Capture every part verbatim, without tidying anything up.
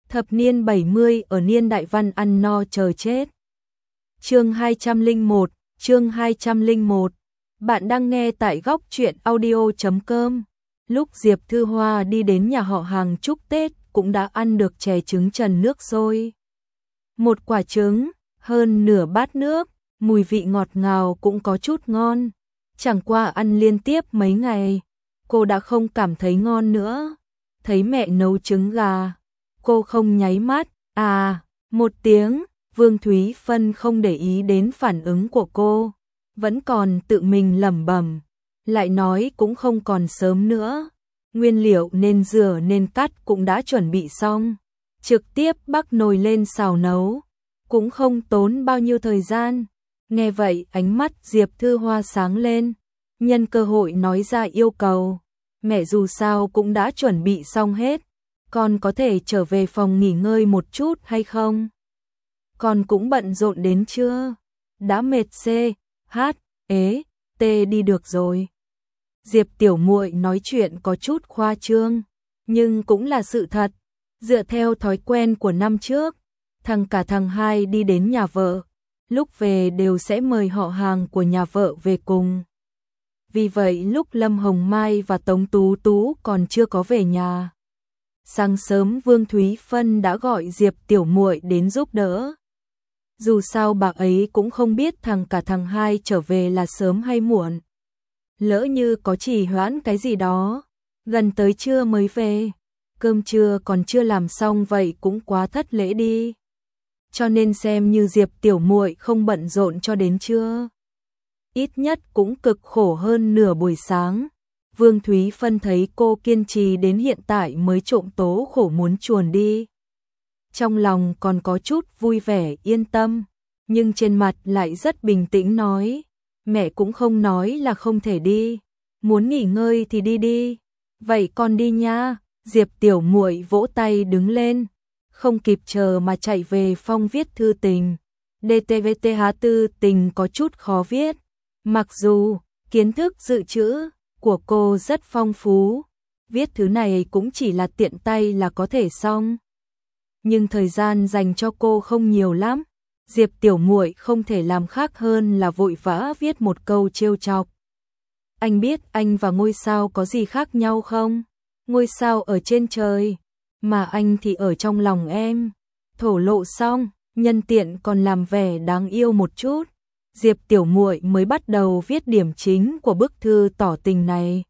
Thập niên bảy mươi ở niên đại văn ăn no chờ chết. Chương hai trăm lẻ một, chương hai trăm lẻ một. Bạn đang nghe tại góc truyện audio chấm com. Lúc Diệp Thư Hoa đi đến nhà họ hàng chúc Tết cũng đã ăn được chè trứng trần nước sôi. Một quả trứng, hơn nửa bát nước, mùi vị ngọt ngào cũng có chút ngon. Chẳng qua ăn liên tiếp mấy ngày, cô đã không cảm thấy ngon nữa. Thấy mẹ nấu trứng gà, cô không nháy mắt, à, một tiếng. Vương Thúy Phân không để ý đến phản ứng của cô, vẫn còn tự mình lẩm bẩm, lại nói cũng không còn sớm nữa. Nguyên liệu nên rửa nên cắt cũng đã chuẩn bị xong, trực tiếp bắc nồi lên xào nấu, cũng không tốn bao nhiêu thời gian. Nghe vậy ánh mắt Diệp Thư Hoa sáng lên, nhân cơ hội nói ra yêu cầu. Mẹ dù sao cũng đã chuẩn bị xong hết, con có thể trở về phòng nghỉ ngơi một chút hay không? Con cũng bận rộn đến chưa? Đã mệt c, hát, ế, tê đi được rồi. Diệp tiểu muội nói chuyện có chút khoa trương, nhưng cũng là sự thật. Dựa theo thói quen của năm trước, thằng cả thằng hai đi đến nhà vợ, lúc về đều sẽ mời họ hàng của nhà vợ về cùng. Vì vậy lúc Lâm Hồng Mai và Tống Tú Tú còn chưa có về nhà, sáng sớm Vương Thúy Phân đã gọi Diệp tiểu muội đến giúp đỡ. Dù sao bà ấy cũng không biết thằng cả thằng hai trở về là sớm hay muộn. Lỡ như có trì hoãn cái gì đó, gần tới trưa mới về, cơm trưa còn chưa làm xong vậy cũng quá thất lễ đi. Cho nên xem như Diệp tiểu muội không bận rộn cho đến trưa, ít nhất cũng cực khổ hơn nửa buổi sáng. Vương Thúy Phân thấy cô kiên trì đến hiện tại mới trộm tố khổ muốn chuồn đi. Trong lòng còn có chút vui vẻ yên tâm, nhưng trên mặt lại rất bình tĩnh nói, mẹ cũng không nói là không thể đi, muốn nghỉ ngơi thì đi đi. Vậy con đi nha. Diệp tiểu muội vỗ tay đứng lên, không kịp chờ mà chạy về phòng viết thư tình. đê tê vê tê hát tư tình có chút khó viết, mặc dù kiến thức dự trữ của cô rất phong phú, viết thứ này cũng chỉ là tiện tay là có thể xong. Nhưng thời gian dành cho cô không nhiều lắm. Diệp tiểu muội không thể làm khác hơn là vội vã viết một câu trêu chọc. Anh biết anh và ngôi sao có gì khác nhau không? Ngôi sao ở trên trời, mà anh thì ở trong lòng em. Thổ lộ xong, nhân tiện còn làm vẻ đáng yêu một chút. Diệp tiểu muội mới bắt đầu viết điểm chính của bức thư tỏ tình này.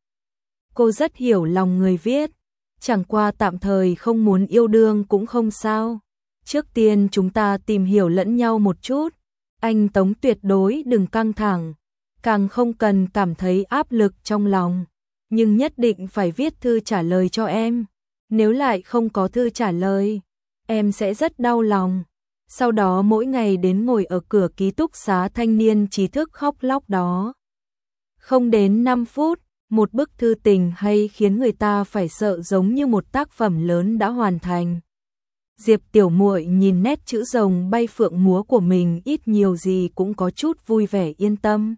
Cô rất hiểu lòng người viết, chẳng qua tạm thời không muốn yêu đương cũng không sao. Trước tiên chúng ta tìm hiểu lẫn nhau một chút. Anh Tống tuyệt đối đừng căng thẳng, càng không cần cảm thấy áp lực trong lòng. Nhưng nhất định phải viết thư trả lời cho em. Nếu lại không có thư trả lời, em sẽ rất đau lòng. Sau đó mỗi ngày đến ngồi ở cửa ký túc xá thanh niên trí thức khóc lóc đó. Không đến năm phút, một bức thư tình hay khiến người ta phải sợ giống như một tác phẩm lớn đã hoàn thành. Diệp tiểu muội nhìn nét chữ rồng bay phượng múa của mình ít nhiều gì cũng có chút vui vẻ yên tâm.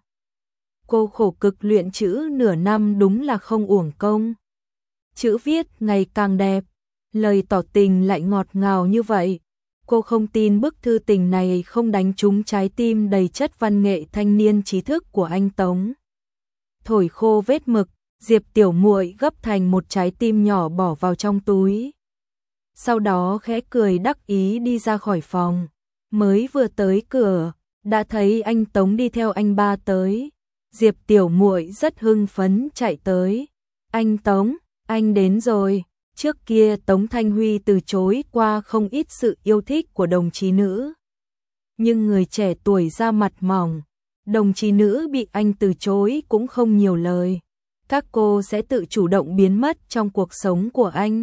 Cô khổ cực luyện chữ nửa năm đúng là không uổng công. Chữ viết ngày càng đẹp, lời tỏ tình lại ngọt ngào như vậy. Cô không tin bức thư tình này không đánh trúng trái tim đầy chất văn nghệ thanh niên trí thức của anh Tống. Thổi khô vết mực, Diệp tiểu muội gấp thành một trái tim nhỏ bỏ vào trong túi. Sau đó khẽ cười đắc ý đi ra khỏi phòng. Mới vừa tới cửa, đã thấy anh Tống đi theo anh ba tới. Diệp tiểu muội rất hưng phấn chạy tới. Anh Tống, anh đến rồi. Trước kia Tống Thanh Huy từ chối qua không ít sự yêu thích của đồng chí nữ. Nhưng người trẻ tuổi da mặt mỏng, đồng chí nữ bị anh từ chối cũng không nhiều lời. Các cô sẽ tự chủ động biến mất trong cuộc sống của anh.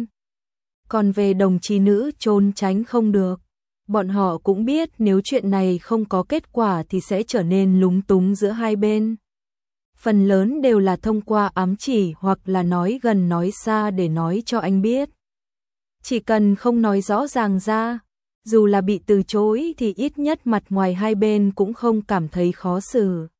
Còn về đồng chí nữ trốn tránh không được. Bọn họ cũng biết nếu chuyện này không có kết quả thì sẽ trở nên lúng túng giữa hai bên. Phần lớn đều là thông qua ám chỉ hoặc là nói gần nói xa để nói cho anh biết. Chỉ cần không nói rõ ràng ra, dù là bị từ chối thì ít nhất mặt ngoài hai bên cũng không cảm thấy khó xử.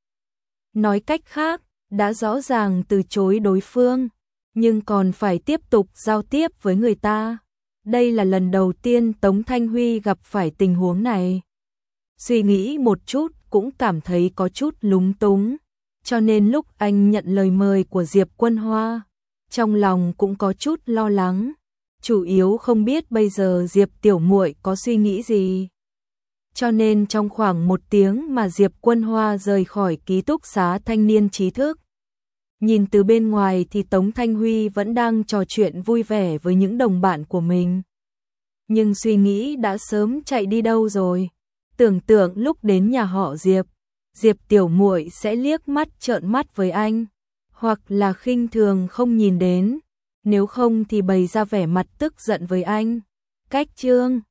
Nói cách khác, đã rõ ràng từ chối đối phương, nhưng còn phải tiếp tục giao tiếp với người ta. Đây là lần đầu tiên Tống Thanh Huy gặp phải tình huống này. Suy nghĩ một chút cũng cảm thấy có chút lúng túng, cho nên lúc anh nhận lời mời của Diệp Quân Hoa, trong lòng cũng có chút lo lắng, chủ yếu không biết bây giờ Diệp tiểu muội có suy nghĩ gì. Cho nên trong khoảng một tiếng mà Diệp Quân Hoa rời khỏi ký túc xá thanh niên trí thức, nhìn từ bên ngoài thì Tống Thanh Huy vẫn đang trò chuyện vui vẻ với những đồng bạn của mình. Nhưng suy nghĩ đã sớm chạy đi đâu rồi. Tưởng tượng lúc đến nhà họ Diệp, Diệp tiểu muội sẽ liếc mắt trợn mắt với anh, hoặc là khinh thường không nhìn đến, nếu không thì bày ra vẻ mặt tức giận với anh. Cách chương